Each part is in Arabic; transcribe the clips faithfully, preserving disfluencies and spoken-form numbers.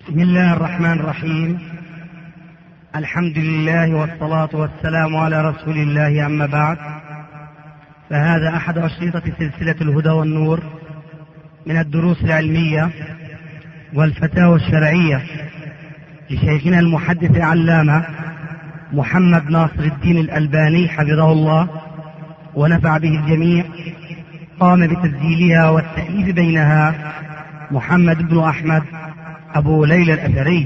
بسم الله الرحمن الرحيم. الحمد لله والصلاة والسلام على رسول الله، أما بعد، فهذا أحد أشرطة سلسلة الهدى والنور من الدروس العلمية والفتاوى الشرعية لشيخنا المحدث العلامة محمد ناصر الدين الألباني حفظه الله ونفع به الجميع. قام بتسجيلها والتأليف بينها محمد بن أحمد أبو ليلى الأثري.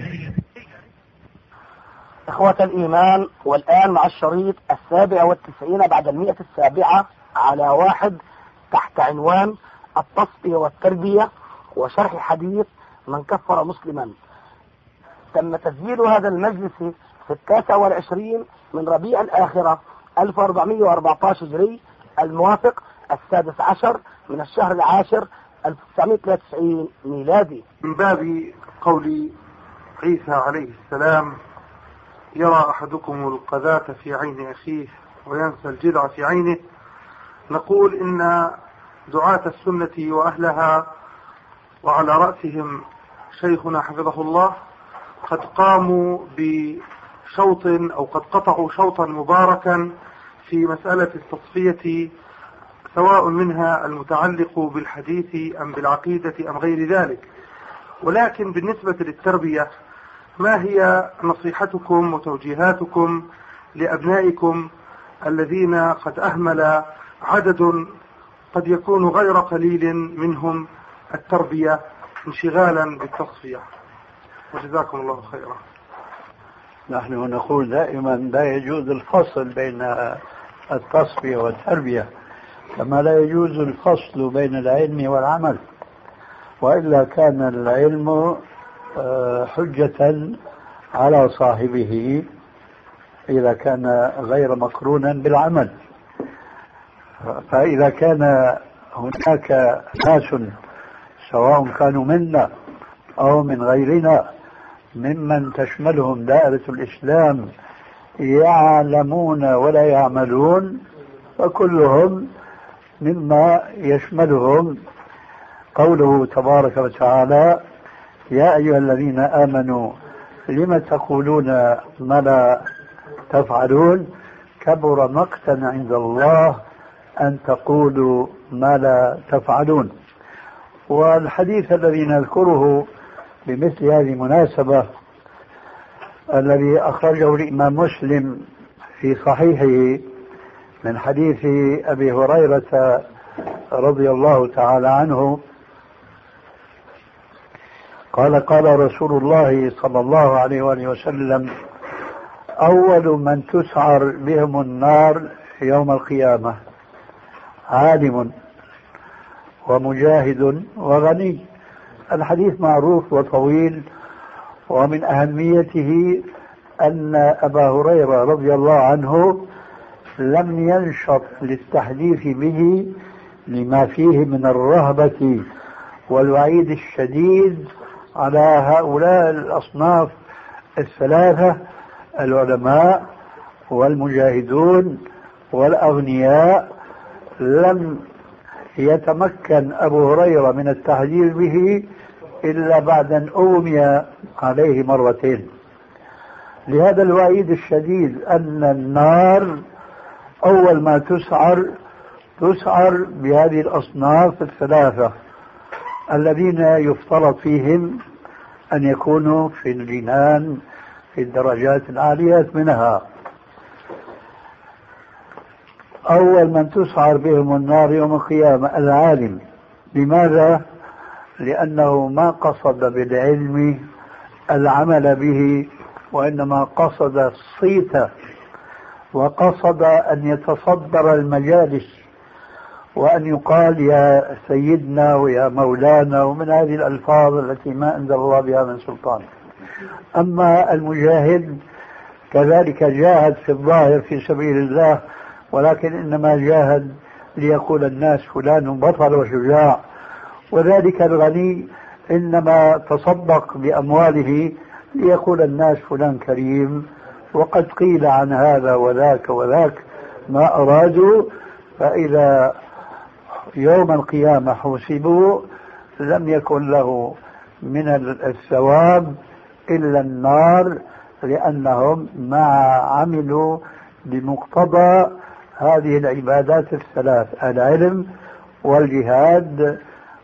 إخوة الإيمان، والآن مع الشريط السابع والتسعين بعد المئة السابعة على واحد تحت عنوان التصفية والتربية وشرح حديث من كفر مسلما. تم تسجيل هذا المجلس في التاسع والعشرين من ربيع الآخرة ألف وأربعمائة وأربعة عشر هجري، الموافق السادس عشر من الشهر العاشر ألف وتسعمائة وثلاثة وتسعين ميلادي. من باب قول عيسى عليه السلام: يرى أحدكم القذاة في عين أخيه وينسى الجذع في عينه، نقول إن دعاة السنة وأهلها وعلى رأسهم شيخنا حفظه الله قد قاموا بشوط أو قد قطعوا شوطا مباركا في مسألة التصفية، سواء منها المتعلق بالحديث أم بالعقيدة أم غير ذلك. ولكن بالنسبة للتربية، ما هي نصيحتكم وتوجيهاتكم لأبنائكم الذين قد أهمل عدد قد يكون غير قليل منهم التربية انشغالا بالتصفية؟ وجزاكم الله خيرا. نحن نقول دائما لا يجوز الفصل بين التصفية والتربية، كما لا يجوز الفصل بين العلم والعمل، وإلا كان العلم حجة على صاحبه إذا كان غير مقرونا بالعمل. فإذا كان هناك ناس سواء كانوا منا أو من غيرنا ممن تشملهم دائرة الإسلام يعلمون ولا يعملون، فكلهم مما يشملهم قوله تبارك وتعالى: يا أيها الذين آمنوا لم تقولون ما لا تفعلون كبر مقتا عند الله أن تقولوا ما لا تفعلون. والحديث الذي نذكره بمثل هذه المناسبة الذي أخرجه الإمام مسلم في صحيحه من حديث أبي هريرة رضي الله تعالى عنه قال: قال رسول الله صلى الله عليه وآله وسلم: أول من تسعر بهم النار يوم القيامة عالم ومجاهد وغني. الحديث معروف وطويل، ومن أهميته أن أبا هريرة رضي الله عنه لم ينشط للتحديث به لما فيه من الرهبة والوعيد الشديد على هؤلاء الأصناف الثلاثة: العلماء والمجاهدون والأغنياء. لم يتمكن أبو هريرة من التحذير به إلا بعد أن أغمي عليه مرتين. لهذا الوعيد الشديد أن النار أول ما تسعر تسعر بهذه الأصناف الثلاثة الذين يفترض فيهم أن يكونوا في الجنان في الدرجات العالية منها. أول من تسعر بهم النار يوم القيامة العالم. لماذا؟ لأنه ما قصد بالعلم العمل به، وإنما قصد الصيت، وقصد أن يتصدر المجالس وأن يقال يا سيدنا ويا مولانا ومن هذه الألفاظ التي ما أنزل الله بها من سلطان. أما المجاهد كذلك جاهد في الظاهر في سبيل الله، ولكن إنما جاهد ليقول الناس فلان بطل وشجاع. وذلك الغني إنما تصدق بأمواله ليقول الناس فلان كريم، وقد قيل عن هذا وذاك وذاك ما أرادوا. فإذا يوم القيامة حسبوا لم يكن له من الثواب إلا النار، لأنهم ما عملوا بمقتضى هذه العبادات الثلاث: العلم والجهاد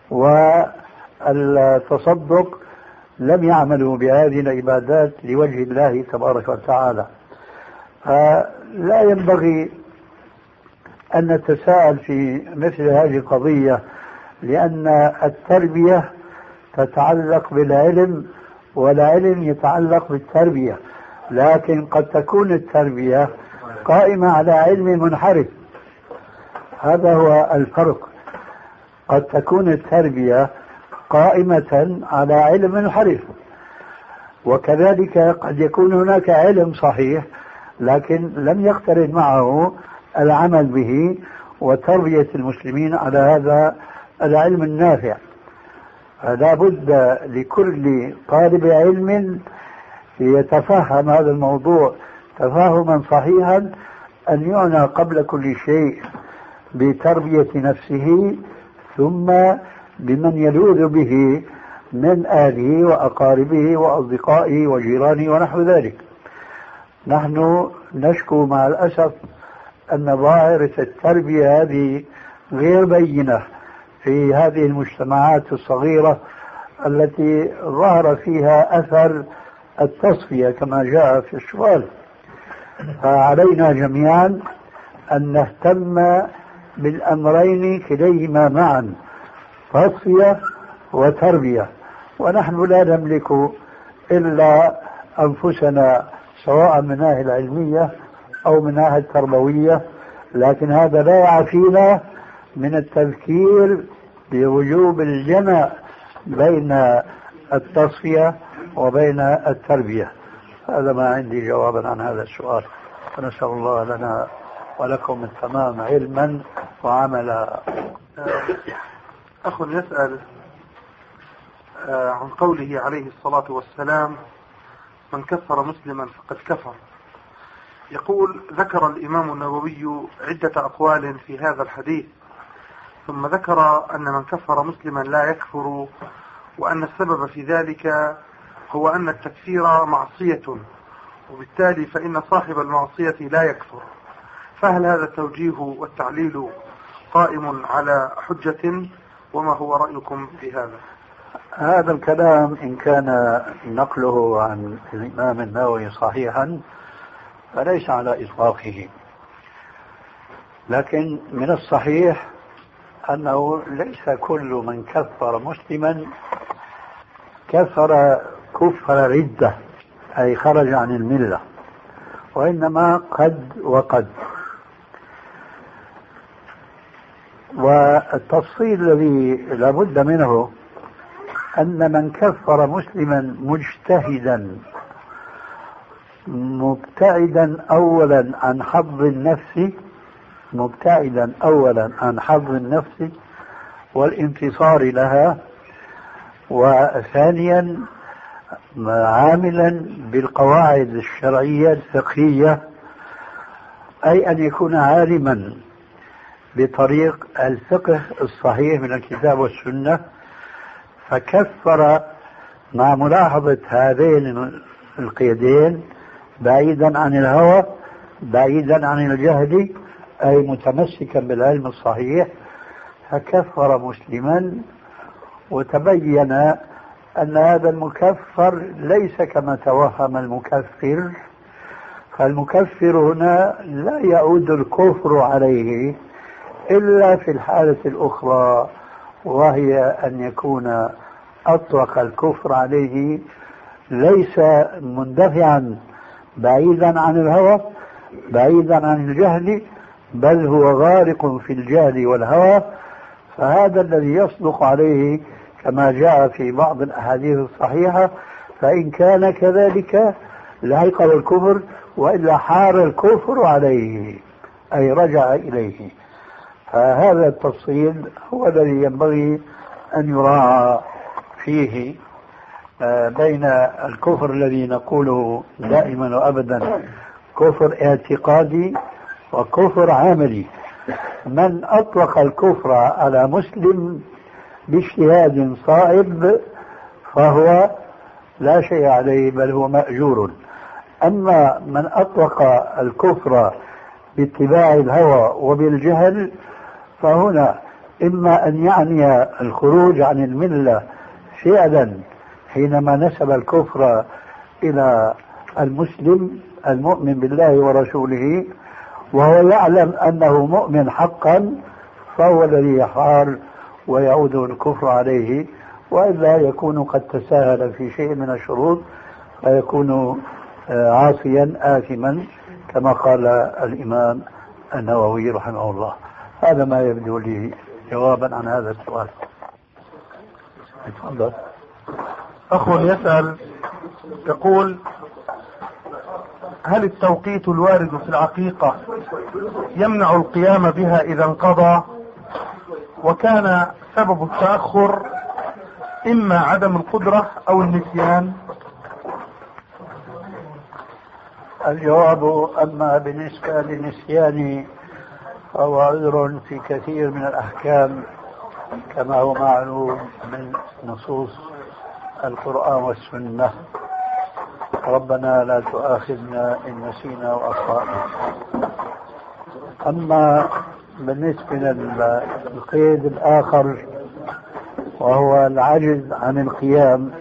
والتصدق، لم يعملوا بهذه العبادات لوجه الله تبارك وتعالى. فلا ينبغي أن نتساءل في مثل هذه القضية، لأن التربية تتعلق بالعلم والعلم يتعلق بالتربية، لكن قد تكون التربية قائمة على علم منحرف. هذا هو الفرق. قد تكون التربية قائمة على علم منحرف، وكذلك قد يكون هناك علم صحيح لكن لم يقترن معه العمل به وتربية المسلمين على هذا العلم النافع. فلا بد لكل طالب علم يتفهم هذا الموضوع تفاهما صحيحا أن يعنى قبل كل شيء بتربية نفسه، ثم بمن يلوذ به من أهله وأقاربه وأصدقائه وجيرانه ونحو ذلك. نحن نشكو مع الأسف أن ظاهرة التربية هذه غير بينة في هذه المجتمعات الصغيرة التي ظهر فيها أثر التصفية كما جاء في السؤال. فعلينا جميعا أن نهتم بالأمرين كليهما معا، تصفية وتربية. ونحن لا نملك إلا أنفسنا سواء من الناحية العلمية أو من الناحية التربوية، لكن هذا لا يعفينا من التذكير بوجوب الجمع بين التصفية وبين التربية. هذا ما عندي جوابا عن هذا السؤال، ونسأل الله لنا ولكم التمام علما وعملا. أخ يسأل عن قوله عليه الصلاة والسلام: من كفر مسلما فقد كفر. يقول: ذكر الإمام النووي عدة أقوال في هذا الحديث، ثم ذكر أن من كفر مسلما لا يكفر، وأن السبب في ذلك هو أن التكفير معصية، وبالتالي فإن صاحب المعصية لا يكفر. فهل هذا التوجيه والتعليل قائم على حجة؟ وما هو رأيكم في هذا؟ هذا الكلام إن كان نقله عن الإمام النووي صحيحا فليس على إطلاقه، لكن من الصحيح أنه ليس كل من كفر مسلما كفر كفر ردة أي خرج عن الملة، وإنما قد وقد. والتفصيل الذي لابد منه أن من كفر مسلما مجتهدا مبتعدا أولا عن حظ النفس مبتعدا أولا عن حظ النفس والانتصار لها، وثانيا عاملا بالقواعد الشرعية الفقهية، أي أن يكون عالما بطريق الفقه الصحيح من الكتاب والسنة، فكفر مع ملاحظة هذين القيدين بعيدا عن الهوى بعيدا عن الجهل، أي متمسكا بالعلم الصحيح، فكفر مسلما. وتبين أن هذا المكفر ليس كما توهم المكفر، فالمكفر هنا لا يعود الكفر عليه إلا في الحالة الأخرى، وهي أن يكون أطلق الكفر عليه ليس مندفعا بعيدا عن الهوى بعيدا عن الجهل، بل هو غارق في الجهل والهوى. فهذا الذي يصدق عليه كما جاء في بعض الأحاديث الصحيحة، فإن كان كذلك لحقه الكفر، وإلا حار الكفر عليه أي رجع إليه. فهذا التفصيل هو الذي ينبغي أن يراعى فيه بين الكفر الذي نقوله دائما وأبدا كفر اعتقادي وكفر عملي. من أطلق الكفر على مسلم باجتهاد صائب فهو لا شيء عليه بل هو مأجور. أما من أطلق الكفر باتباع الهوى وبالجهل فهنا إما أن يعني الخروج عن الملة فعلا حينما نسب الكفر إلى المسلم المؤمن بالله ورسوله وهو يعلم أنه مؤمن حقا، فهو الذي يحار ويعود الكفر عليه، وإلا يكون قد تساهل في شيء من الشروط فيكون عاصيا آثما كما قال الإمام النووي رحمه الله. هذا ما يبدو لي جوابا عن هذا السؤال. تفضل. أخ يسأل يقول: هل التوقيت الوارد في العقيقة يمنع القيام بها إذا انقضى؟ وكان سبب التأخر إما عدم القدرة أو النسيان؟ الجواب: أما بالنسبة للنسيان فهو عذر في كثير من الأحكام كما هو معلوم من نصوص القرآن والسنة. ربنا لا تؤاخذنا إن نسينا وأخطأنا. أما بالنسبة للقيد الآخر وهو العجز عن القيام،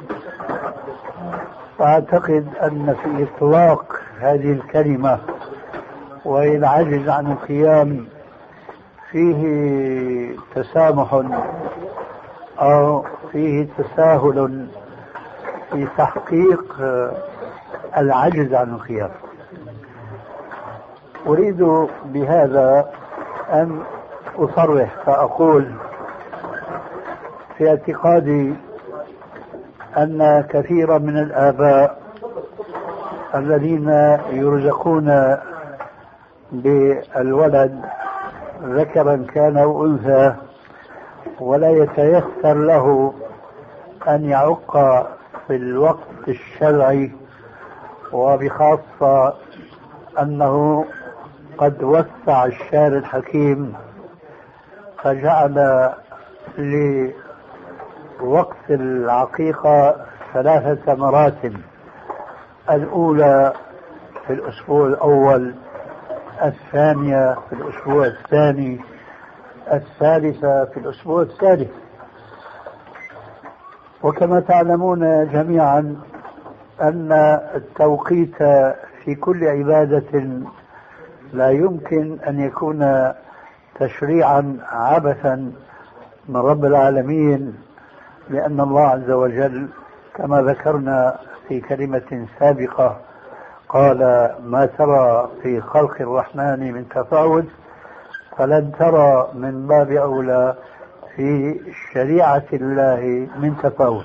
فأعتقد أن في إطلاق هذه الكلمة وهي العجز عن القيام فيه تسامح أو فيه تساهل في تحقيق العجز عن القيام. أريد بهذا أن أصرح فأقول في اعتقادي أن كثيرا من الآباء الذين يرزقون بالولد ذكرا كان أو أنثى ولا يتيسر له أن يعق في الوقت الشرعي، وبخاصة أنه قد وسع الشارع الحكيم فجعل لوقت العقيقة ثلاثة مراتب: الأولى في الأسبوع الأول، الثانية في الأسبوع الثاني، الثالثة في الأسبوع الثالث. وكما تعلمون جميعا أن التوقيت في كل عبادة لا يمكن أن يكون تشريعا عبثا من رب العالمين، لأن الله عز وجل كما ذكرنا في كلمة سابقة قال: ما ترى في خلق الرحمن من تفاوت فلن ترى من باب أولى في شريعة الله من تفاوت.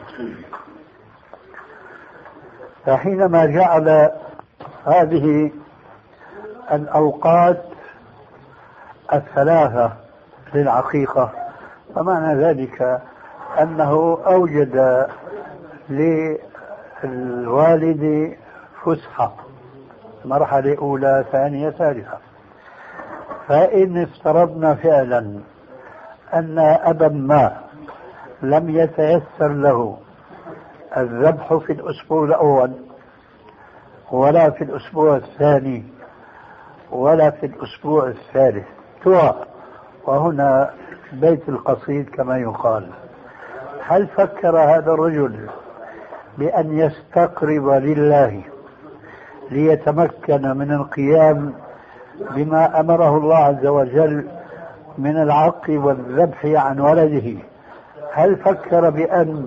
فحينما جعل هذه الأوقات الثلاثة للعقيقة فمعنى ذلك أنه أوجد للوالد فسحة، مرحلة أولى ثانية ثالثة. فإن افترضنا فعلا أن أبا ما لم يتيسر له الذبح في الأسبوع الأول ولا في الأسبوع الثاني ولا في الأسبوع الثالث توى، وهنا بيت القصيد كما يقال، هل فكر هذا الرجل بأن يستقرب لله ليتمكن من القيام بما أمره الله عز وجل من العق والذبح عن ولده؟ هل فكر بأن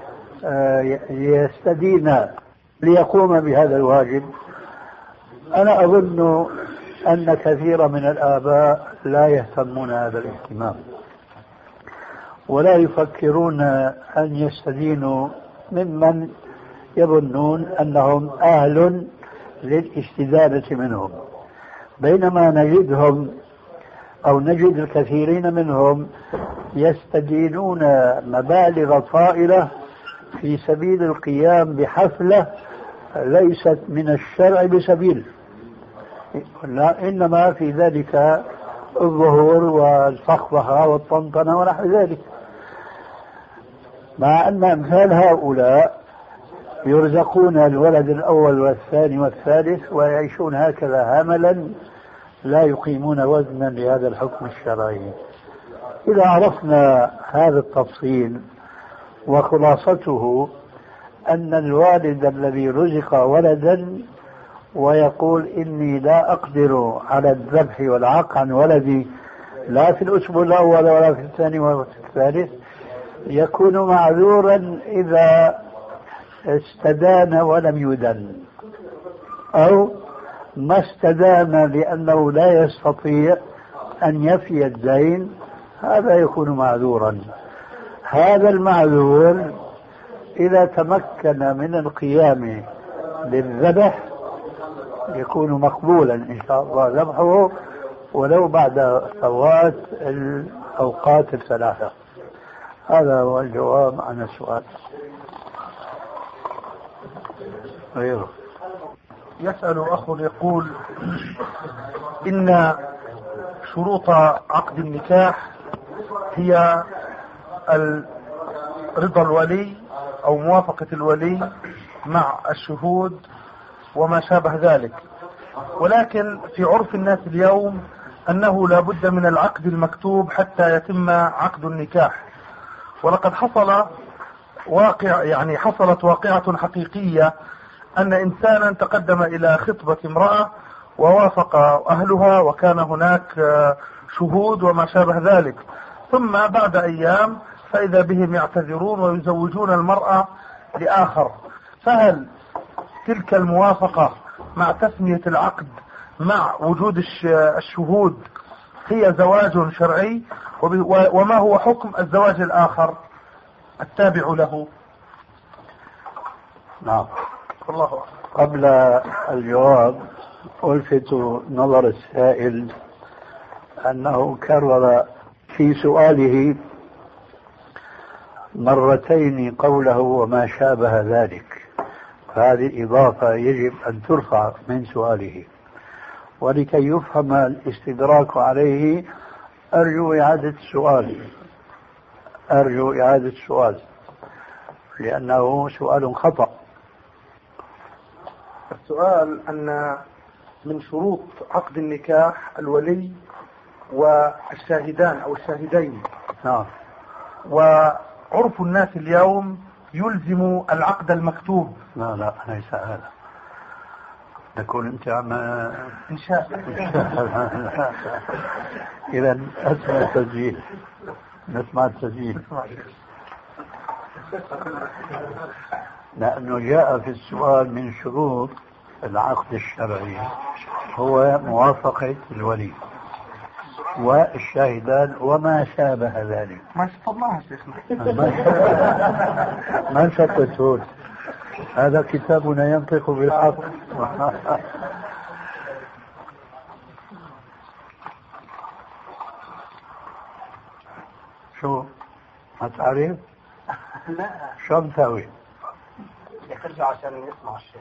يستدين ليقوم بهذا الواجب؟ أنا أظن أن كثير من الآباء لا يهتمون هذا الاهتمام ولا يفكرون أن يستدينوا ممن يظنون أنهم أهل للاستدانة منهم، بينما نجدهم أو نجد الكثيرين منهم يستدينون مبالغ طائلة في سبيل القيام بحفلة ليست من الشرع بسبيل، لا إنما في ذلك الظهور والفخفخة والطنطنة ونحو ذلك، مع أن أمثال هؤلاء يرزقون الولد الأول والثاني والثالث ويعيشون هكذا هملا لا يقيمون وزنا لهذا الحكم الشرعي. إذا عرفنا هذا التفصيل وخلاصته أن الوالد الذي رزق ولدا ويقول إني لا أقدر على الذبح والعق عن ولدي لا في الأسبوع الأول ولا في الثاني ولا في الثالث يكون معذورا إذا استدان ولم يدن، أو ما استدان لأنه لا يستطيع أن يفي الدين، هذا يكون معذورا. هذا المعذور إذا تمكن من القيام بالذبح يكون مقبولا إن شاء الله ذبحه ولو بعد فوات الأوقات الثلاثة. هذا هو الجواب عن السؤال. غيره يسأل أخ يقول إن شروط عقد النكاح هي رضا الولي أو موافقة الولي مع الشهود وما شابه ذلك، ولكن في عرف الناس اليوم أنه لا بد من العقد المكتوب حتى يتم عقد النكاح. ولقد حصل واقع يعني حصلت واقعة حقيقية أن إنسانا تقدم إلى خطبة امرأة ووافق أهلها وكان هناك شهود وما شابه ذلك، ثم بعد أيام فإذا بهم يعتذرون ويزوجون المرأة لآخر. فهل تلك الموافقة مع تسمية العقد مع وجود الشهود هي زواج شرعي؟ وما هو حكم الزواج الآخر التابع له؟ نعم. الله قبل الجواب ألفت نظر السائل أنه كرر في سؤاله مرتين قوله وما شابه ذلك، فهذه إضافة يجب أن ترفع من سؤاله، ولكي يفهم الاستدراك عليه أرجو إعادة السؤال أرجو إعادة السؤال لأنه سؤال خطأ. السؤال أن من شروط عقد النكاح الولي والشاهدان أو الشاهدين. نعم. وعرف الناس اليوم يلزم العقد المكتوب. لا لا ليس هذا، تكون أنت عم إنشاء. إذا أسمع التسجيل، نسمع التسجيل. لأنه جاء في السؤال من شروط العقد الشرعي هو موافقة الولي والشاهدان وما شابه ذلك. ما شطبناها شيخنا. ما شطبتون، هذا كتابنا ينطق بالحق. شو ما تعرف؟ لا شو مسوي؟ يرجع عشان يسمع الشيخ.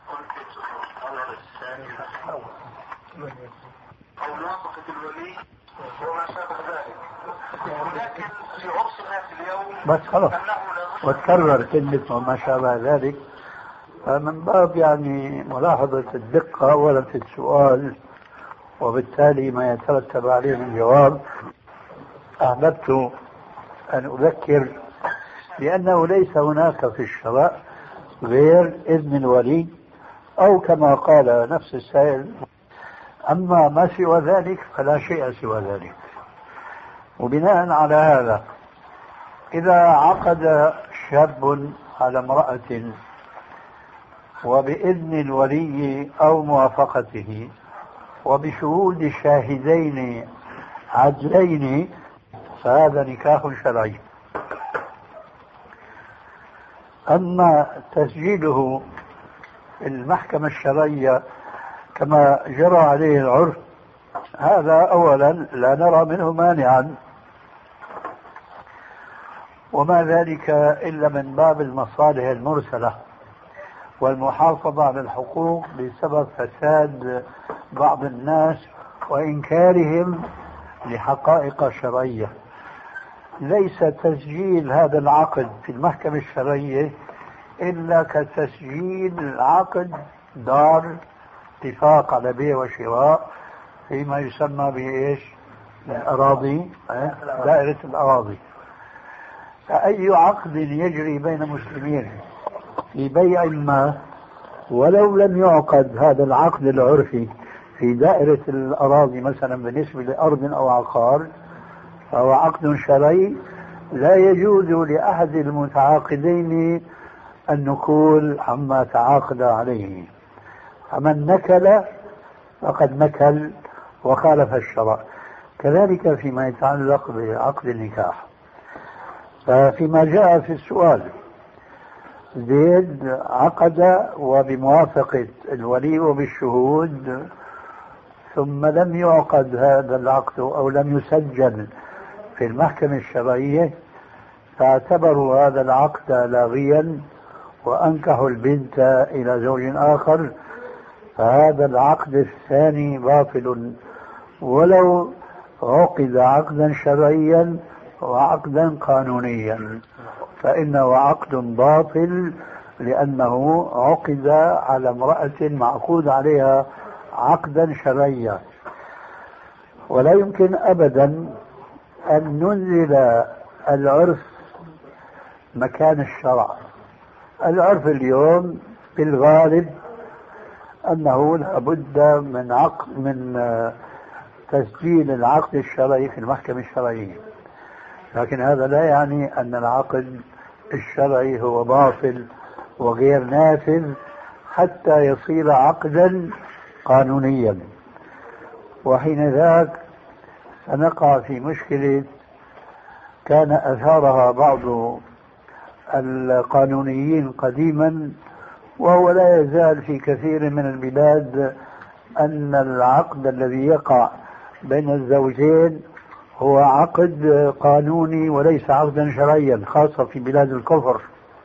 أو موافقة الولي وما شابه ذلك، ولكن في عرف الناس اليوم بس خلاص وتكرر كلمة وما شابه ذلك، من باب يعني ملاحظة الدقة أولا في السؤال وبالتالي ما يترتب عليه من جواب. أحببت أن أذكر لأنه ليس هناك في الشرع غير إذن الولي أو كما قال نفس السائل، أما ما سوى ذلك فلا شيء سوى ذلك. وبناء على هذا إذا عقد شاب على امرأة وبإذن الولي أو موافقته وبشهود شاهدين عدلين فهذا نكاح شرعي. أما تسجيله المحكمة الشرعية كما جرى عليه العرف هذا أولا لا نرى منه مانعا، وما ذلك إلا من باب المصالح المرسلة والمحافظة على الحقوق بسبب فساد بعض الناس وإنكارهم لحقائق شرعية. ليس تسجيل هذا العقد في المحكمة الشرعية إلا كتسجيل العقد دار اتفاق على بيع وشراء فيما يسمى بإيش؟ الأراضي، دائرة الأراضي. فأي عقد يجري بين مسلمين في بيع ما ولو لم يعقد هذا العقد العرفي في دائرة الأراضي مثلا بالنسبة لأرض أو عقار فهو عقد شرعي لا يجوز لأحد المتعاقدين النكول عما تعاقد عليه. فمن نكل فقد نكل وخالف الشرع. كذلك فيما يتعلق بعقد النكاح. ففيما جاء في السؤال زيد عقد وبموافقة الولي وبالشهود ثم لم يعقد هذا العقد أو لم يسجل في المحكمة الشرعية فاعتبروا هذا العقد لاغيا وأنكحوا البنت إلى زوج آخر، فهذا العقد الثاني باطل ولو عقد عقدا شرعيا وعقدا قانونيا، فإنه عقد باطل لأنه عقد على امرأة معقود عليها عقدا شرعيا. ولا يمكن أبدا أن ننزل العرف مكان الشرع. العرف اليوم بالغالب أنه لابد من عقد من تسجيل العقد الشرعي في المحكمة الشرعية، لكن هذا لا يعني أن العقد الشرعي هو باطل وغير نافذ حتى يصير عقدا قانونيا، وحين ذاك سنقع في مشكلة كان أثارها بعض القانونيين قديما وهو لا يزال في كثير من البلاد أن العقد الذي يقع بين الزوجين هو عقد قانوني وليس عقدا شرعيا، خاصة في بلاد الكفر.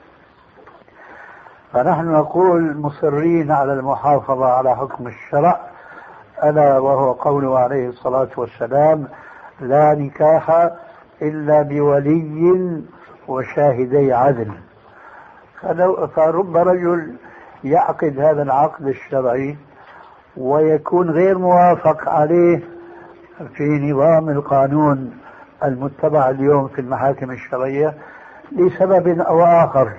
فنحن نقول مصرين على المحافظة على حكم الشرع، ألا وهو قوله عليه الصلاة والسلام: لا نكاح إلا بولي وشاهدي عدل. فرب رجل يعقد هذا العقد الشرعي ويكون غير موافق عليه في نظام القانون المتبع اليوم في المحاكم الشرعية لسبب أو آخر.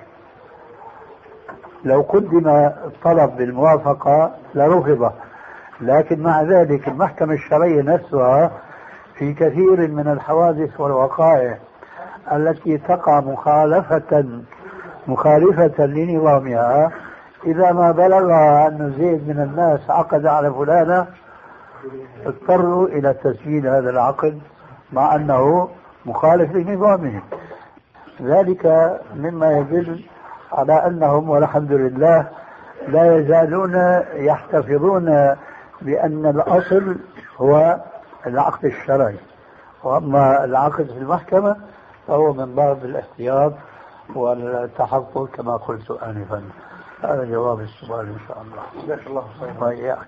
لو قدم الطلب بالموافقة لرفض، لكن مع ذلك المحكمة الشرعية نفسها في كثير من الحوادث والوقائع التي تقع مخالفة مخالفة لنظامها إذا ما بلغها أن زيد من الناس عقد على فلانة اضطروا إلى تسجيل هذا العقد مع أنه مخالف لنظامهم. ذلك مما يدل على أنهم والحمد لله لا يزالون يحتفظون بأن الأصل هو العقد الشرعي، وأما العقد في المحكمة فهو من باب الاحتياط والتحفظ كما قلت آنفا. هذا جواب السؤال إن شاء الله. جزاك الله خيرا. وإياك.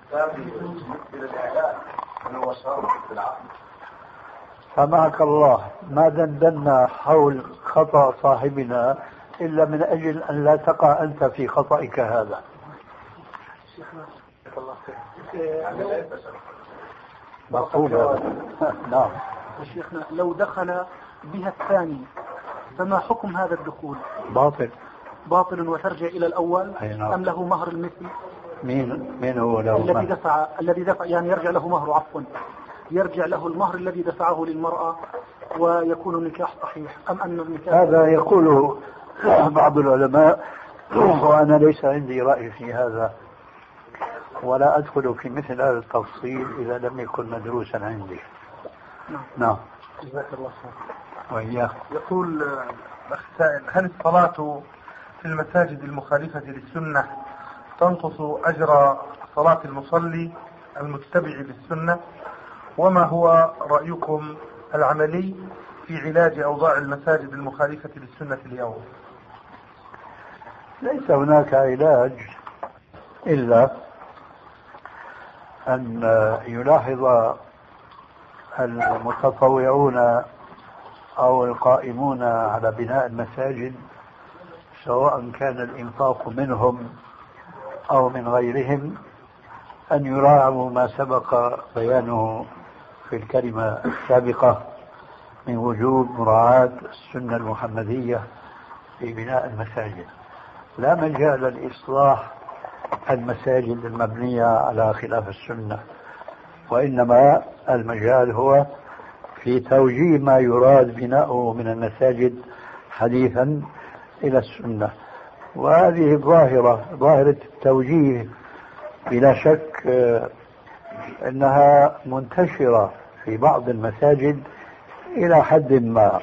سمعك الله، ما دندنا حول خطأ صاحبنا إلا من أجل أن لا تقع أنت في خطأك هذا. مفهوم هذا. نعم. شيخنا لو دخل بها الثاني فما حكم هذا الدخول؟ باطل. باطل وترجع إلى الأول. نعم. أم له مهر المثل؟ مين مين هو له الذي مهر؟ دفع الذي دفع يعني يرجع له مهر عفوا يرجع له المهر الذي دفعه للمرأة ويكون النكاح صحيح، أم أن النكاح هذا يقوله بعض العلماء وأنا ليس عندي رأي في هذا ولا أدخل في مثل هذا التفصيل إذا لم يكن مدروسا عندي. نعم. نعم. جزاك الله خير. وإياك. يقول الأخ سائل: هل الصلاة في المساجد المخالفة للسنة تنقص أجر صلاة المصلي المتبع للسنة؟ وما هو رأيكم العملي في علاج أوضاع المساجد المخالفة للسنة اليوم؟ ليس هناك علاج إلا أن يلاحظ المتطوعون أو القائمون على بناء المساجد سواء كان الإنفاق منهم أو من غيرهم أن يراعوا ما سبق بيانه في الكلمة السابقة من وجوب مراعاة السنة المحمدية في بناء المساجد. لا مجال لإصلاح المساجد المبنية على خلاف السنة، وإنما المجال هو في توجيه ما يراد بناؤه من المساجد حديثا إلى السنة. وهذه ظاهرة ظاهرة التوجيه بلا شك أنها منتشرة في بعض المساجد إلى حد ما.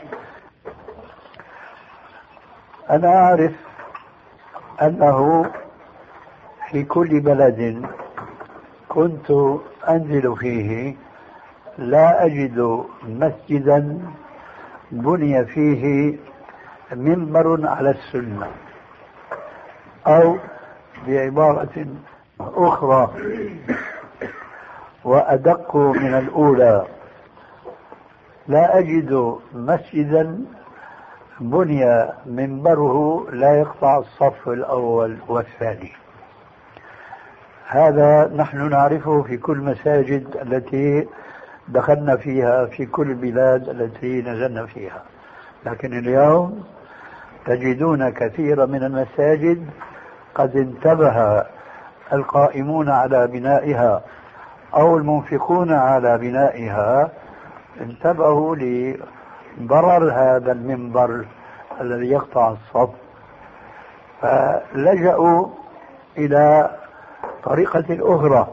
أنا أعرف أنه في كل بلد كنت أنزل فيه لا أجد مسجدا بني فيه منبر على السنة، أو بعبارة أخرى وأدق من الأولى، لا أجد مسجدا بني منبره لا يقطع الصف الأول والثاني. هذا نحن نعرفه في كل مساجد التي دخلنا فيها في كل البلاد التي نزلنا فيها، لكن اليوم تجدون كثير من المساجد قد انتبه القائمون على بنائها أو المنفقون على بنائها، انتبهوا لضرر هذا المنبر الذي يقطع الصف، فلجأوا إلى طريقة أخرى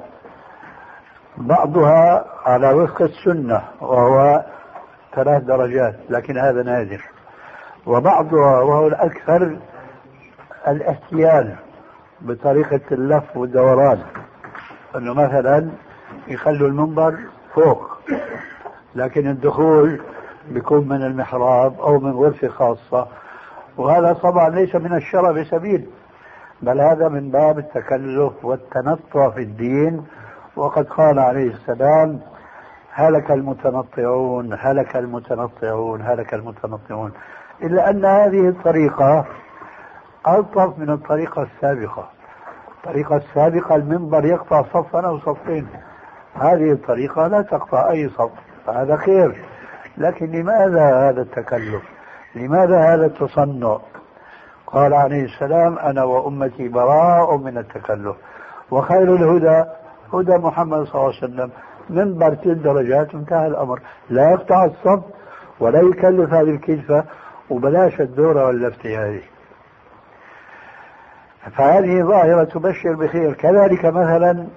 بعضها على وفق السنة وهو ثلاث درجات، لكن هذا نادر، وبعضها وهو الأكثر الاحتيال بطريقة اللف والدوران، أنه مثلا يخلوا المنبر فوق لكن الدخول بيكون من المحراب أو من غرفة خاصة، وهذا طبعا ليس من الشرع بسبيل، بل هذا من باب التكلف والتنطع في الدين. وقد قال عليه السلام: هلك المتنطعون هلك المتنطعون هلك المتنطعون. إلا أن هذه الطريقة ألطف من الطريقة السابقة. الطريقة السابقة المنبر يقطع صفا أو صفين، هذه الطريقة لا تقطع أي صف، هذا خير. لكن لماذا هذا التكلف؟ لماذا هذا التصنع؟ قال عليه السلام: أنا وأمتي براء من التكلف، وخير الهدى هدى محمد صلى الله عليه وسلم. منبر ثلاث درجات انتهى الأمر، لا يقطع الصف ولا يكلف هذه الكلفة، وبلاش الدورة واللفتة هذه. فهذه ظاهرة تبشر بخير. كذلك مثلا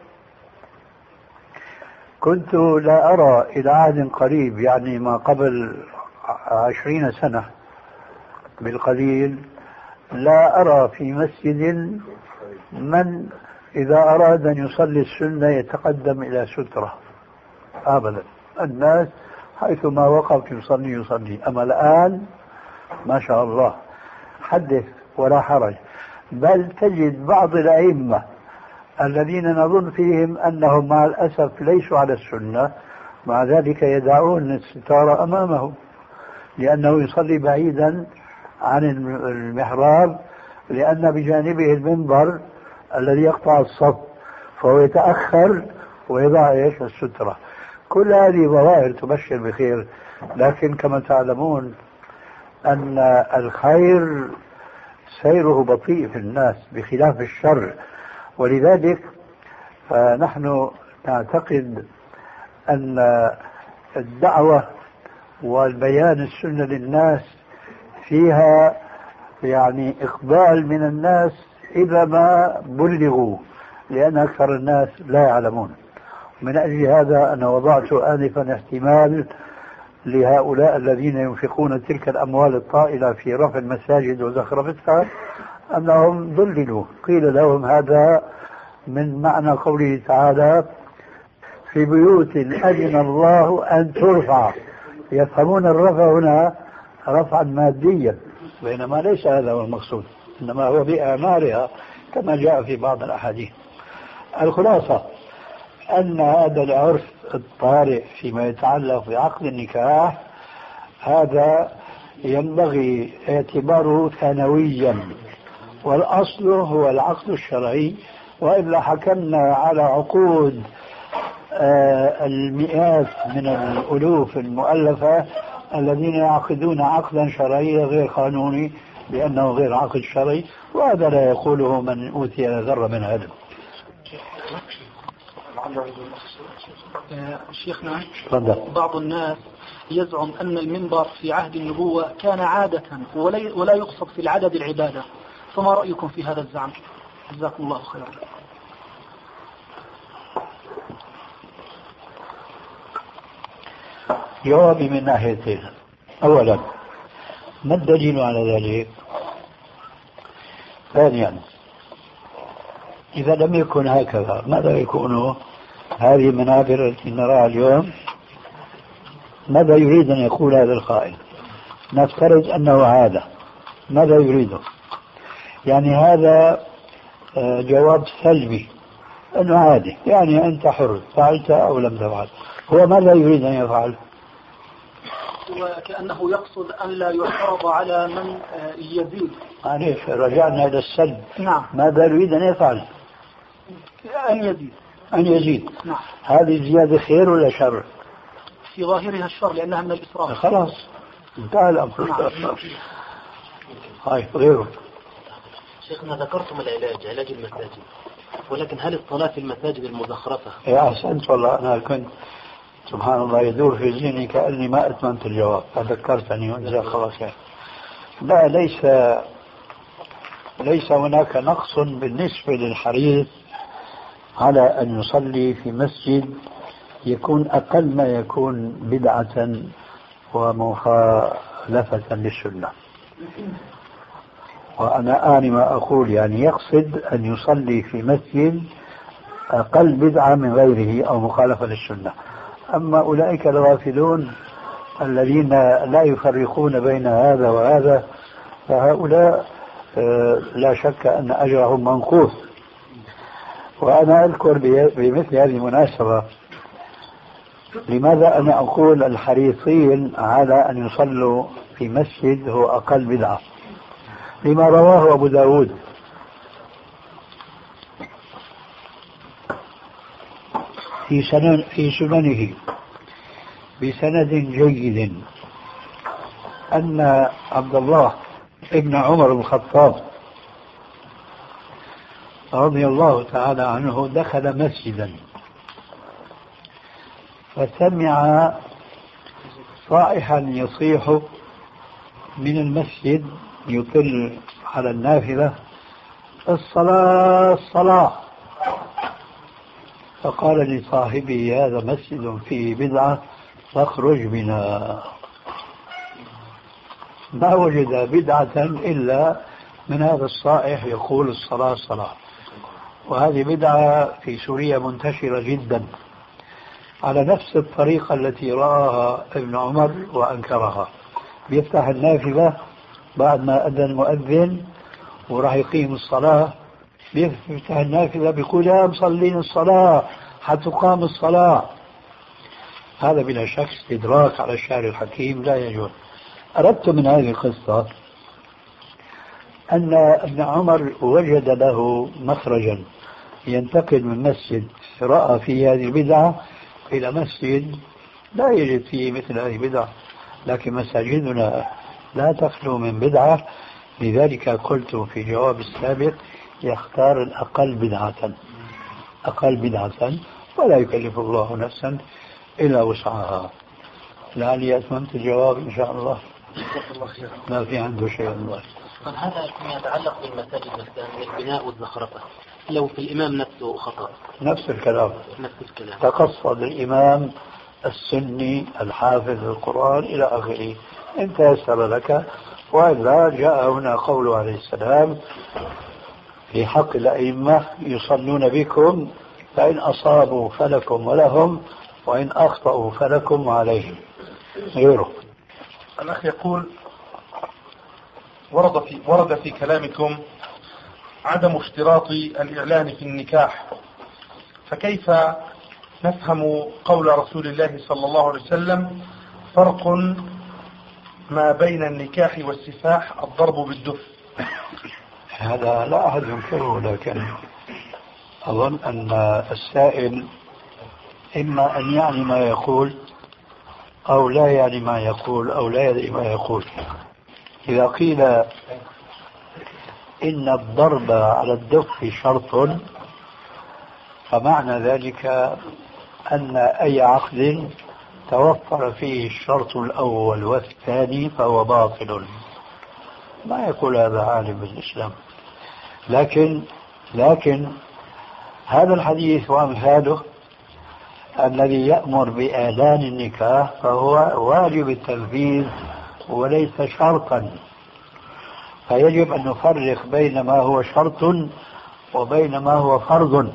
كنت لا أرى إلى عهد قريب، يعني ما قبل عشرين سنة بالقليل، لا أرى في مسجد من إذا أراد أن يصلي السنة يتقدم إلى سترة أبدا. الناس حيثما وقف يصلي يصلي. أما الآن ما شاء الله حدث ولا حرج، بل تجد بعض الأئمة الذين نظن فيهم أنهم مع الأسف ليسوا على السنة، مع ذلك يدعون الستارة أمامه، لأنه يصلي بعيدا عن المحراب، لأن بجانبه المنبر الذي يقطع الصف، فهو يتأخر ويضع ايش السترة. كل هذه ظواهر تبشر بخير، لكن كما تعلمون أن الخير سيره بطيء في الناس بخلاف الشر، ولذلك فنحن نعتقد أن الدعوة والبيان السنة للناس فيها يعني إقبال من الناس إذا ما بلغوا، لأن أكثر الناس لا يعلمون. من أجل هذا أنا وضعت آنفا احتمال لهؤلاء الذين ينفقون تلك الأموال الطائلة في رفع المساجد وزخرفتها أنهم ضللوا. قيل لهم هذا من معنى قوله تعالى: في بيوت أذن الله أن ترفع. يفهمون الرفع هنا رفعا ماديا، بينما ليس هذا هو المقصود، إنما هو بأعمالها كما جاء في بعض الأحاديث. الخلاصة أن هذا العرف الطارئ فيما يتعلق بعقد النكاح هذا ينبغي اعتباره ثانويا والأصل هو العقد الشرعي، وإلا حكمنا على عقود آه المئات من الألوف المؤلفة الذين يعقدون عقدا شرعيا غير قانوني بأنه غير عقد شرعي، وهذا لا يقوله من أوتي ذرة من علم. شيخنا، بعض الناس يزعم أن المنبر في عهد النبوة كان عادة ولا يقصد في العدد العبادة، فما رأيكم في هذا الزعم؟ جزاكم الله خيرا. جوابي من ناحيتين. أولا، ما الدليل على ذلك؟ ثانيا، إذا لم يكن هكذا ماذا يكون؟ هذه المنابر التي نراها اليوم ماذا يريد أن يقول هذا القائل؟ نفترض أنه عادة، ماذا يريده؟ يعني هذا جواب سلبي أنه عادي، يعني أنت حر فعلت أو لم تفعل. هو ماذا يريد أن يفعل؟ وكأنه يقصد أن لا يحرض على من يزيد. معليش، رجعنا إلى السلب. نعم. ماذا يريد أن يفعل؟ أن يزيد. أن يزيد. نعم. هذه الزيادة خير ولا شر؟ في ظاهرها الشر لأنها من الإسراف. خلاص انتهى الأمر. نعم. هاي غيره. شيخنا، ذكرتم العلاج، علاج المساجد، ولكن هل الصلاة في المساجد المزخرفة؟ يا أحسنت والله. أنا كنت سبحان الله يدور في ذهني كأني ما أتممت الجواب فذكرتني وجزاك الله خير. لا، ليس ليس هناك نقص بالنسبة للحريص على أن يصلي في مسجد يكون أقل ما يكون بدعة ومخالفة للسنة. وأنا آني ما أقول، يعني يقصد أن يصلي في مسجد أقل بدعة من غيره أو مخالفة للسنة. أما أولئك الغافلون الذين لا يفرقون بين هذا وهذا فهؤلاء لا شك أن أجرهم منقوص. وأنا أذكر بمثل هذه المناسبة لماذا أنا أقول الحريصين على أن يصلوا في مسجد هو أقل بدعة، لما رواه أبو داود في سنن في سننه بسند جيد أن عبد الله ابن عمر بن الخطاب رضي الله تعالى عنه دخل مسجدا فسمع صائحا يصيح من المسجد يطل على النافذة: الصلاة الصلاة. فقال لصاحبه: هذا مسجد فيه بدعة فاخرج بنا. ما وجد بدعة إلا من هذا الصائح يقول الصلاة الصلاة. وهذه بدعة في سوريا منتشرة جدا على نفس الطريقة التي رآها ابن عمر وأنكرها. بيفتح النافذة بعد ما أذن المؤذن وراح يقيم الصلاة، بيفتح النافذة بيقول: يا مصلين الصلاة حتقام الصلاة. هذا بلا شك استدراك على الشارع الحكيم لا يجوز. أردت من هذه القصة أن ابن عمر وجد له مخرجا ينتقل من مسجد رأى فيه هذه البدعة إلى مسجد لا يجد فيه مثل هذه البدعة، لكن مساجدنا لا تخلو من بدعة. لذلك قلت في جواب السابق يختار الأقل بدعة، أقل بدعة، ولا يكلف الله نفسا إلا وسعها. لعلي أتممت الجواب إن شاء الله. ما في عنده شيء الله. طب هذا فيما يتعلق بالمساجد مثلا البناء والزخرفة، لو في الإمام نفسه خطأ؟ نفس الكلام. نفس الكلام. تقصد الإمام السني الحافظ القرآن إلى آخره، إن تيسر لك. وإلا جاء هنا قوله عليه السلام في حق الأئمة: يصلون بكم فإن أصابوا فلكم ولهم وإن أخطأوا فلكم وعليهم. غيره. الأخ يقول: ورد في, ورد في كلامكم عدم اشتراط الإعلان في النكاح، فكيف نفهم قول رسول الله صلى الله عليه وسلم: فرق ما بين النكاح والسفاح الضرب بالدف؟ هذا لا أحد ينكره، لكن أظن أن السائل إما أن يعني ما يقول أو لا يعني ما يقول أو لا يدري ما يقول. إذا قيل إن الضرب على الدف شرط، فمعنى ذلك أن أي عقد توفر فيه الشرط الأول والثاني فهو باطل. ما يقول هذا عالم بالإسلام، لكن لكن هذا الحديث وأمثاله الذي يأمر بإعلان النكاح فهو واجب التنفيذ وليس شرطا، فيجب أن نفرق بين ما هو شرط وبين ما هو فرض،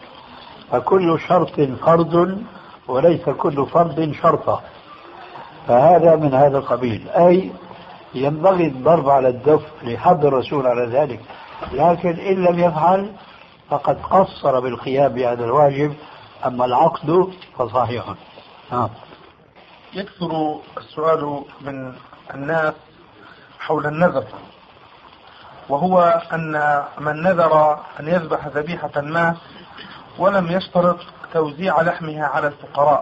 فكل شرط فرض وليس كل فرض شرطا، فهذا من هذا القبيل. أي ينبغي الضرب على الدف لحد الرسول على ذلك، لكن إن لم يفعل فقد قصر بالقيام بهذا الواجب، أما العقد فصحيح. آه. يكثر السؤال من الناس حول النذر، وهو أن من نذر أن يذبح ذبيحة ما ولم يشترط توزيع لحمها على الفقراء،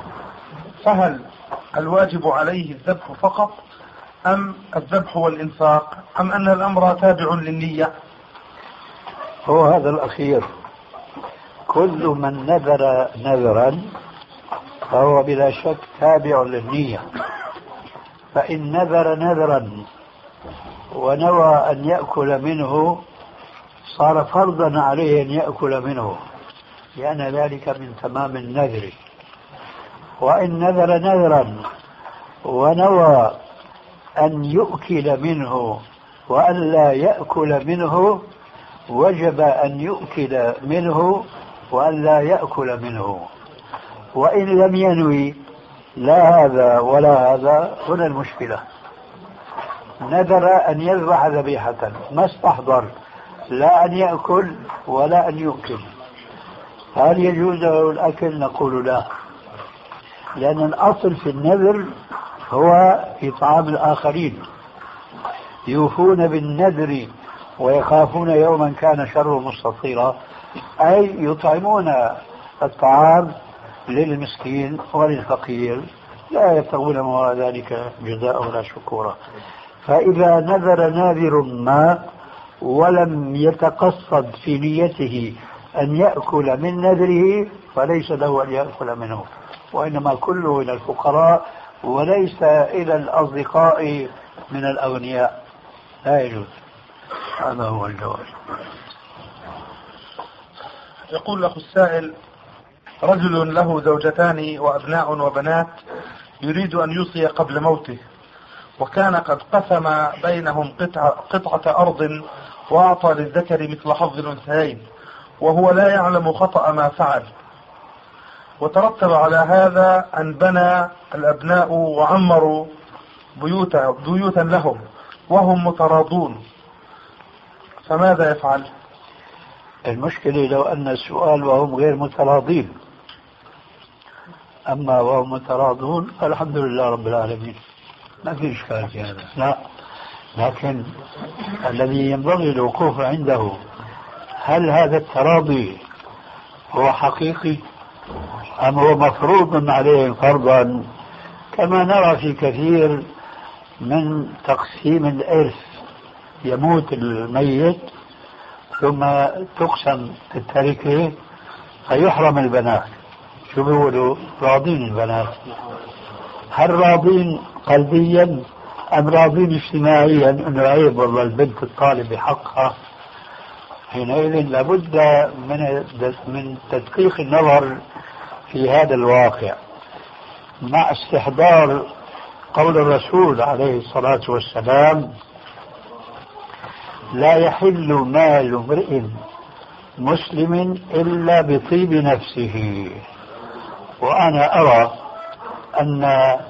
فهل الواجب عليه الذبح فقط أم الذبح والإنفاق، أم أن الأمر تابع للنية؟ هو هذا الأخير. كل من نذر نذرا فهو بلا شك تابع للنية، فإن نذر نذرا ونوى أن يأكل منه صار فرضا عليه أن يأكل منه، لأن ذلك من تمام النذر. وإن نذر نذرا ونوى أن يؤكل منه وأن لا يأكل منه وجب أن يؤكل منه وأن لا يأكل منه. وإن لم ينوي لا هذا ولا هذا، هنا المشكلة. نذر أن يذبح ذبيحة ما استحضر لا أن يأكل ولا أن يؤكل، هل يجوز له الأكل؟ نقول لا، لأن الأصل في النذر هو إطعام الآخرين، يوفون بالنذر ويخافون يوما كان شره مستطيرا، أي يطعمون الطعام للمسكين وللفقير، لا يبتغون وراء ذلك جزاء ولا شكورا. فإذا نذر ناذر ما ولم يتقصد في نيته أن يأكل من نذره فليس له أن يأكل منه، وإنما كله إلى الفقراء وليس إلى الأصدقاء من الأغنياء، لا يجوز. هذا هو الجواب. يقول له السائل: رجل له زوجتان وأبناء وبنات يريد أن يوصي قبل موته، وكان قد قسم بينهم قطعة, قطعة أرض وأعطى للذكر مثل حظ الأنثيين، وهو لا يعلم خطأ ما فعل، وترتب على هذا أن بنى الأبناء وعمروا بيوتا, بيوتا لهم وهم متراضون، فماذا يفعل؟ المشكلة لو أن السؤال وهم غير متراضين، أما وهم متراضون فالحمد لله رب العالمين، ما في إشكال في هذا. لا، لكن الذي ينبغي الوقوف عنده هل هذا التراضي هو حقيقي أم هو مفروض عليهم فرضا، كما نرى في كثير من تقسيم الإرث، يموت الميت ثم تقسم التركة فيحرم البنات. شو بيقولوا؟ راضين البنات. هل راضين قلبيا أم راضين اجتماعيا أنه عيب والله البنت الطالب بحقها؟ حينئذ لابد من من تدقيق النظر في هذا الواقع، مع استحضار قول الرسول عليه الصلاة والسلام: لا يحل مال امرئ مسلم إلا بطيب نفسه. وأنا أرى أن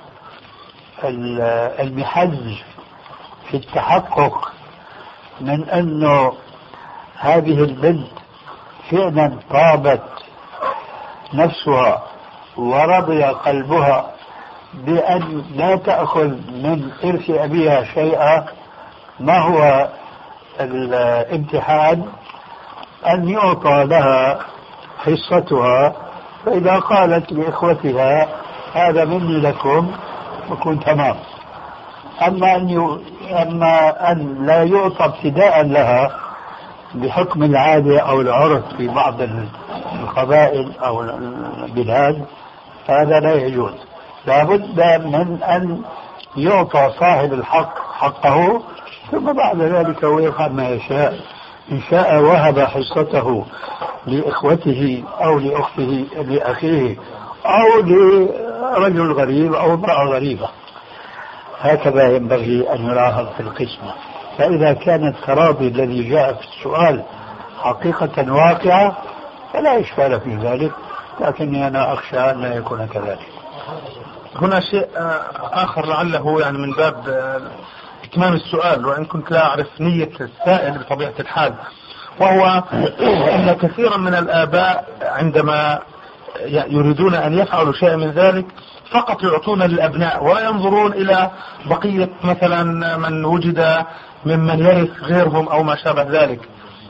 المحج في التحقق من أنه هذه البنت فعلا طابت نفسها ورضي قلبها بأن لا تأخذ من إرث أبيها شيئا، ما هو الامتحان أن يعطى لها حصتها، فإذا قالت لإخوتها هذا مني لكم بكون تمام. أما أن, ي... أما أن لا يعطى ابتداء لها بحكم العادة أو العرف في بعض القبائل أو البلاد هذا لا يجوز. لابد من أن يعطى صاحب الحق حقه، ثم بعد ذلك هو يفعل ما يشاء. إن شاء وهب حصته لإخوته أو لأخته لأخيه أو لرجل غريب أو امرأة غريبة. هكذا ينبغي أن يلاحظ في القسمة. فإذا كان التراضي الذي جاء في السؤال حقيقة واقعة فلا إشكال في ذلك، لكني أنا أخشى أن لا يكون كذلك. هنا شيء آخر لعله يعني من باب إتمام السؤال، وإن كنت لا أعرف نية السائل بطبيعة الحال، وهو أن كثيرا من الآباء عندما يريدون أن يفعلوا شيء من ذلك فقط يعطون للأبناء ولا ينظرون إلى بقية مثلا من وجد ممن يرث غيرهم أو ما شابه ذلك.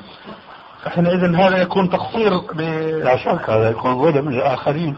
فحينئذ هذا يكون تقصير ب... لا شك هذا يكون ظلم للآخرين.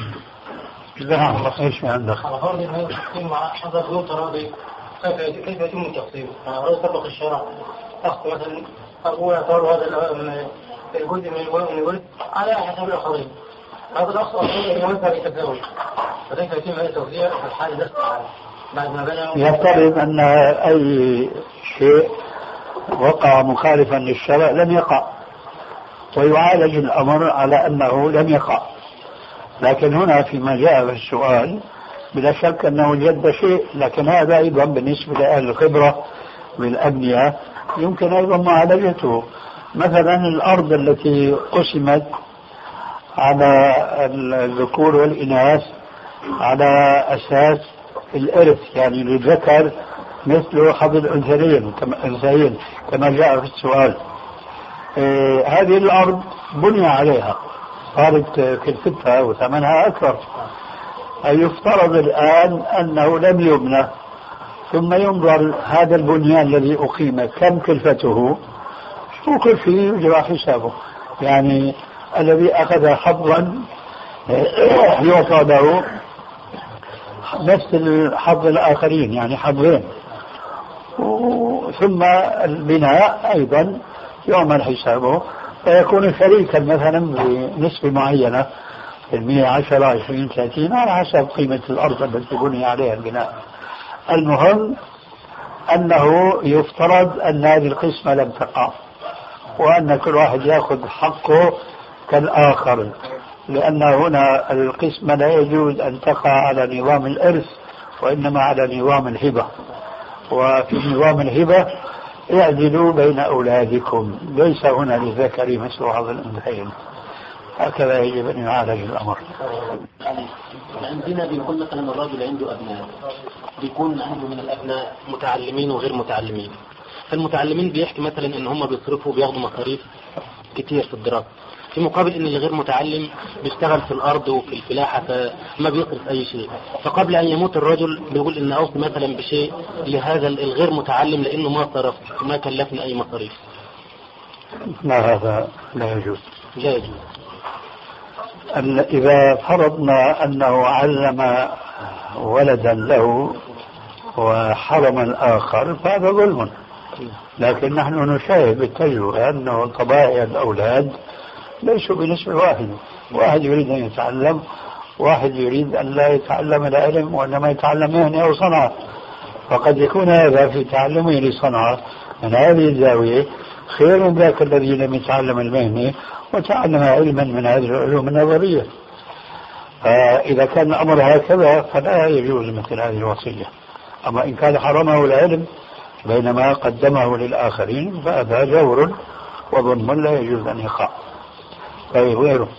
نعم. ايش عندك؟ على فرض ان هذا التقسيم مع حضر ذو تراضي كيف كيف يتم التقسيم؟ على طبق الشرع اخذ مثلا ابوه يختار هذا الجزء من الولد على حسب الاخرين. هذا الاخ اصلا يتزوج، فكيف يتم هذا التوزيع في الحال ده بعد ما بنى؟ يفترض ان اي شيء وقع مخالفا للشرع لم يقع، ويعالج الامر على انه لم يقع. لكن هنا فيما جاء في السؤال بلا شك أنه جد شيء، لكن هذا أيضا بالنسبة لأهل الخبرة بالأبنية يمكن أيضا معالجته. مثلا الأرض التي قسمت على الذكور والإناث على أساس الإرث، يعني للذكر مثل حظ الأنثيين كما جاء في السؤال، إيه هذه الأرض بني عليها صارت كلفتها وثمنها أكثر. يفترض الآن أنه لم يبنى، ثم ينظر هذا البنيان الذي أقيم كم كلفته، شو كلفه يجرى حسابه. يعني الذي أخذ حظا يعطى له نفس الحظ الآخرين، يعني حظين. ثم البناء أيضا يعمل حسابه، فيكون شريكا مثلا بنسبة معينة في المية عشرة عشرين ثلاثين على حسب قيمة الأرض التي بني عليها البناء. المهم أنه يفترض أن هذه القسمة لم تقع، وأن كل واحد يأخذ حقه كالآخر، لأن هنا القسمة لا يجوز أن تقع على نظام الإرث وإنما على نظام الهبة. وفي نظام الهبة اعدلوا بين أولادكم، ليس هنا للذكر مثل حظ الأنثيين. هكذا يجب أن يعالج الأمر. عندنا بيكون مثلا الرجل عنده أبناء، بيكون عنده من الأبناء متعلمين وغير متعلمين. فالمتعلمين بيحكي مثلا إن هم بيصرفوا بياخدوا مصاريف كتير في الدراسة، في مقابل إن الغير متعلم بيشتغل في الأرض وفي الفلاحة فما بيصرف أي شيء. فقبل أن يموت الرجل بيقول إن أوصي مثلا بشيء لهذا الغير متعلم لأنه ما صرف ما كلفني أي مصاريف. لا، هذا لا يجوز. لا يجوز. إذا فرضنا أنه علم ولدا له وحرم الآخر فهذا ظلم. لكن نحن نشاهد بالتجربة أنه طبائع الأولاد ليسوا بنسبة واحدة. واحد يريد أن يتعلم، واحد يريد أن لا يتعلم العلم وإنما يتعلم مهنة أو صنعة. فقد يكون هذا في تعلمه لصنعة من هذه الزاوية خير من ذاك الذي لم يتعلم المهنة وتعلم علما من هذه العلوم النظرية. فإذا كان الأمر هكذا فلا يجوز مثل هذه الوصية. أما إن كان حرمه العلم بينما قدمه للآخرين فهذا جور وظلم لا يجوز أن يقع. طيب غيره.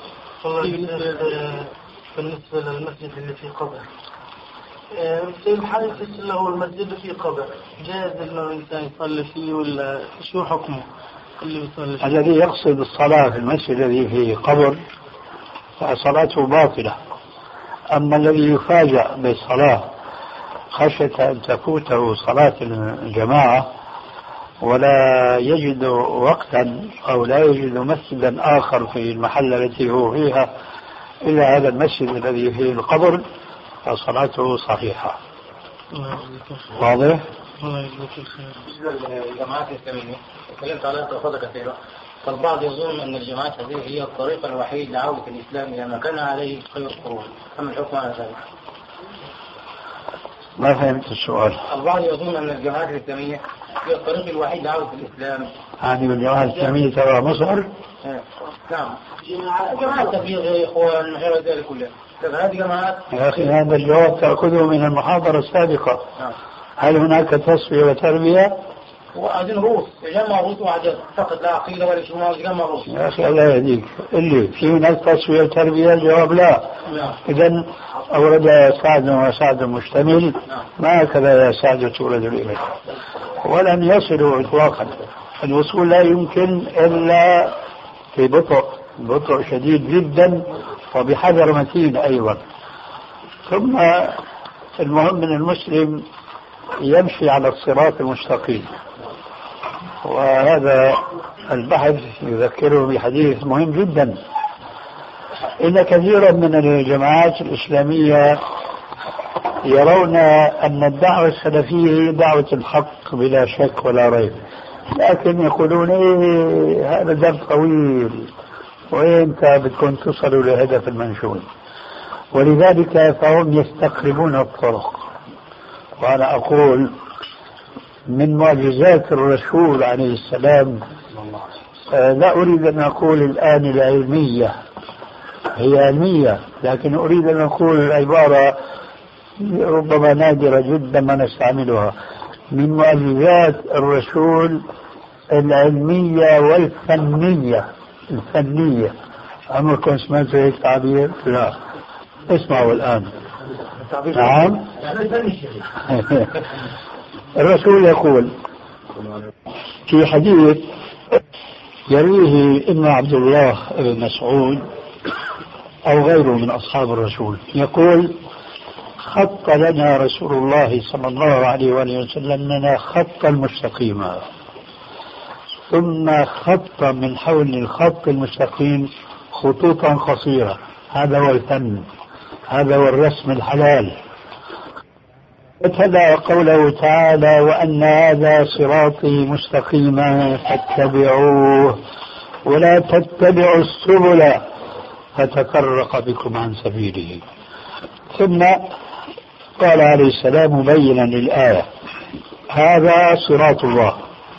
بالنسبة للمسجد اللي فيه قبر، في الحال له المسجد فيه قبر، جاز إنه الإنسان يصلي فيه ولا شو حكمه؟ اللي يصلي فيه الذي يقصد الصلاة في المسجد الذي فيه قبر فصلاته باطلة. أما الذي يفاجأ بالصلاة خشية أن تفوته صلاة الجماعة ولا يجد وقتا أو لا يجد مسجدا آخر في المحل التي هو فيها إلا هذا المسجد الذي فيه القبر، فصلاته صحيحة. واضح؟ الله يجزيك الخير. الجماعات الإسلامية تكلمت عليها تفاصيل كثيرة، فالبعض يظن أن الجماعات هذه هي الطريق الوحيد لعودة الإسلام إلى ما كان عليه خير القرون، فما الحكم على ذلك؟ ما فهمت السؤال. البعض يظن أن الجماعات الإسلامية هي الطريق الوحيد لعودة الإسلام. يعني بالجماعة الإسلامية تبع مصر؟ نعم، جماعات تبليغ إخوان غير ذلك كلها. هذه جماعات. يا أخي هذا الجواب تأخذه من المحاضرة السابقة. نعم. هل هناك تصفية وتربية؟ وعايزين روس، يجمع روس وعدد فقط، لا عقيدة ولا شيء، يجمع روس. يا أخي الله يهديك، اللي في هناك تصفية وتربية؟ الجواب لا. نعم. إذن أورد سعد وسعد مشتمل، ما هكذا يا سعد تولد الإله، ولن يصلوا إطلاقا. الوصول لا يمكن إلا في بطء بطء شديد جدا وبحذر متين أيضا. ثم المهم من المسلم يمشي على الصراط المستقيم، وهذا البحث يذكره بحديث مهم جدا. إن كثيرا من الجماعات الإسلامية يرون أن الدعوة السلفية هي دعوة الحق بلا شك ولا ريب، لكن يقولون إيه هذا درب طويل وإنت بتكون تصل لهدف المنشود، ولذلك فهم يستقربون الطرق. وأنا أقول من معجزات الرسول عليه السلام، لا أريد أن أقول الآن العلمية، هي علمية، لكن أريد أن أقول العبارة ربما نادرة جدا ما نستعملها، من معجزات الرسول العلمية والفنية. الفنية عمركم سمعت هيك تعبير؟ لا، اسمعوا الآن. نعم. الرسول يقول في حديث يرويه ابن عبد الله بن مسعود أو غيره من أصحاب الرسول، يقول خط لنا رسول الله صلى الله عليه وآله وسلم لنا خطا مستقيما، ثم خط من حول الخط المستقيم خطوطا قصيرة. هذا هو الفن، هذا هو الرسم الحلال. وتلا قوله تعالى وأن هذا صراطي مستقيما فاتبعوه ولا تتبعوا السبل فتفرق بكم عن سبيله. ثم قال عليه السلام مبينا للآية هذا صراط الله،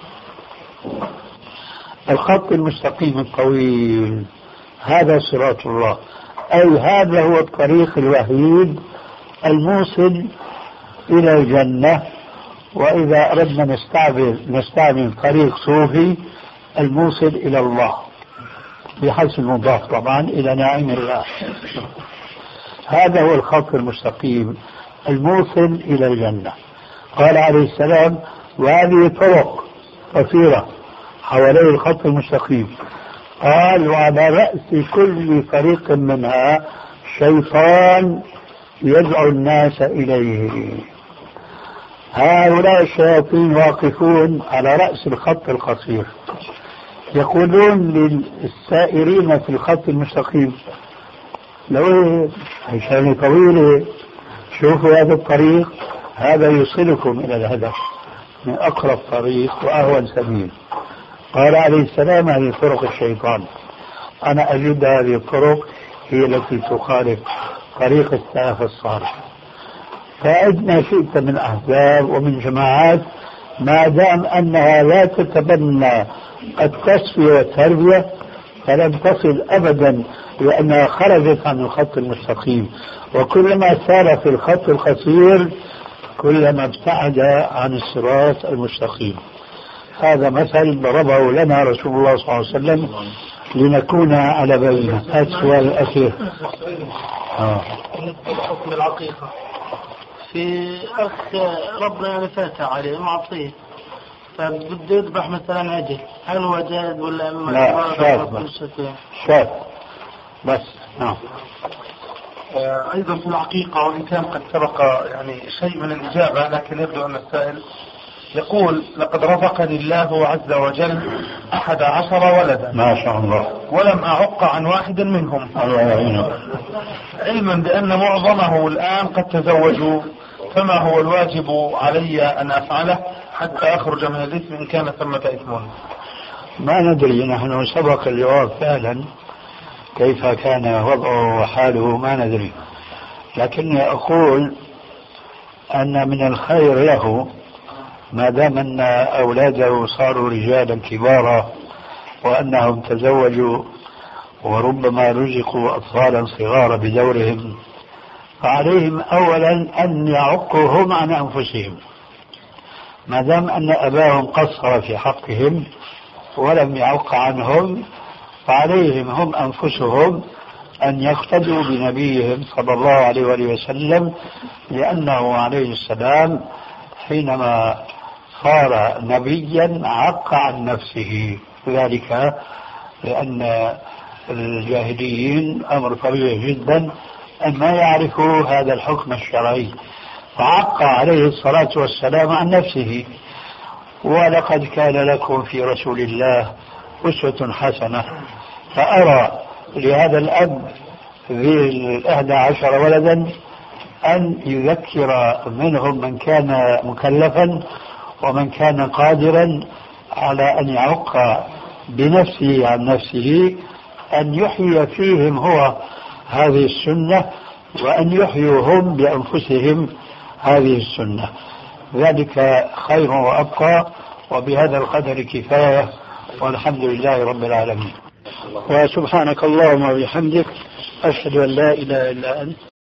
الخط المستقيم الطويل، هذا صراط الله، أي هذا هو الطريق الوحيد الموصل إلى الجنة. وإذا أردنا نستعمل نستعمل طريق صوفي الموصل إلى الله بحيث المضاف طبعا إلى نعيم الله. هذا هو الخط المستقيم الموصل إلى الجنة. قال عليه السلام وهذه طرق قصيرة حوالي الخط المستقيم. قال وعلى رأس كل طريق منها شيطان يدعو الناس إليه. هؤلاء الشياطين واقفون على رأس الخط القصير يقولون للسائرين في الخط المستقيم لو عشان طويلة شوفوا هذا الطريق، هذا يوصلكم إلى الهدف من أقرب طريق وأهون سبيل. قال عليه السلام هذه طرق الشيطان، أنا أجد هذه الطرق هي التي تخالف طريق السلف الصالح. فإن شئت من أحزاب ومن جماعات ما دام أنها لا تتبنى التصفية والتربية فلن تصل أبدا، لأنها خرجت عن الخط المستقيم، وكلما سار في الخط القصير كلما ابتعد عن الصراط المستقيم. هذا مثل ضربه لنا رسول الله صلى الله عليه وسلم لنكون على بينه. هذا السؤال الأخير. آه. حكم العقيقة في أخ ربنا يعني فاتح عليه معصيه فبده يذبح مثلا عجل، هل هو جائز ولا لا؟ شاف شاف بس. نعم. آه أيضا في العقيقة وإن كان قد سبق يعني شيء من الإجابة، لكن يبدو أن السائل يقول لقد رزقني الله عز وجل أحد عشر ولدا ما شاء الله ولم أعق عن واحد منهم، الله يعينك. علما بأن معظمه الآن قد تزوجوا، فما هو الواجب علي أن أفعله حتى أخرج من الإثم إن كان ثمة إثم؟ ما ندري، نحن سبق الجواب فعلا كيف كان وضعه وحاله ما ندري، لكني أقول أن من الخير له ما دام أن أولاده صاروا رجالا كبارا وأنهم تزوجوا وربما رزقوا أطفالا صغارا بدورهم، فعليهم أولا أن يعقوا هم عن أنفسهم، ما دام أن أباهم قصر في حقهم ولم يعق عنهم، فعليهم هم أنفسهم أن يقتدوا بنبيهم صلى الله عليه وسلم، لأنه عليه السلام حينما صار نبيا عق عن نفسه، ذلك لأن الجاهليين أمر طبيعي جدا أن ما يعرفوا هذا الحكم الشرعي، فعق عليه الصلاة والسلام عن نفسه. ولقد كان لكم في رسول الله أسوة حسنة، فأرى لهذا الأب ذي الأحد عشر ولدا أن يذكر منهم من كان مكلفا ومن كان قادرا على أن يعق بنفسه عن نفسه، أن يحيي فيهم هو هذه السنة وأن يحيوا هم بأنفسهم هذه السنة، ذلك خير وأبقى. وبهذا القدر كفاية، والحمد لله رب العالمين. وسبحانك اللهم وبحمدك، أشهد أن لا إله إلا أنت.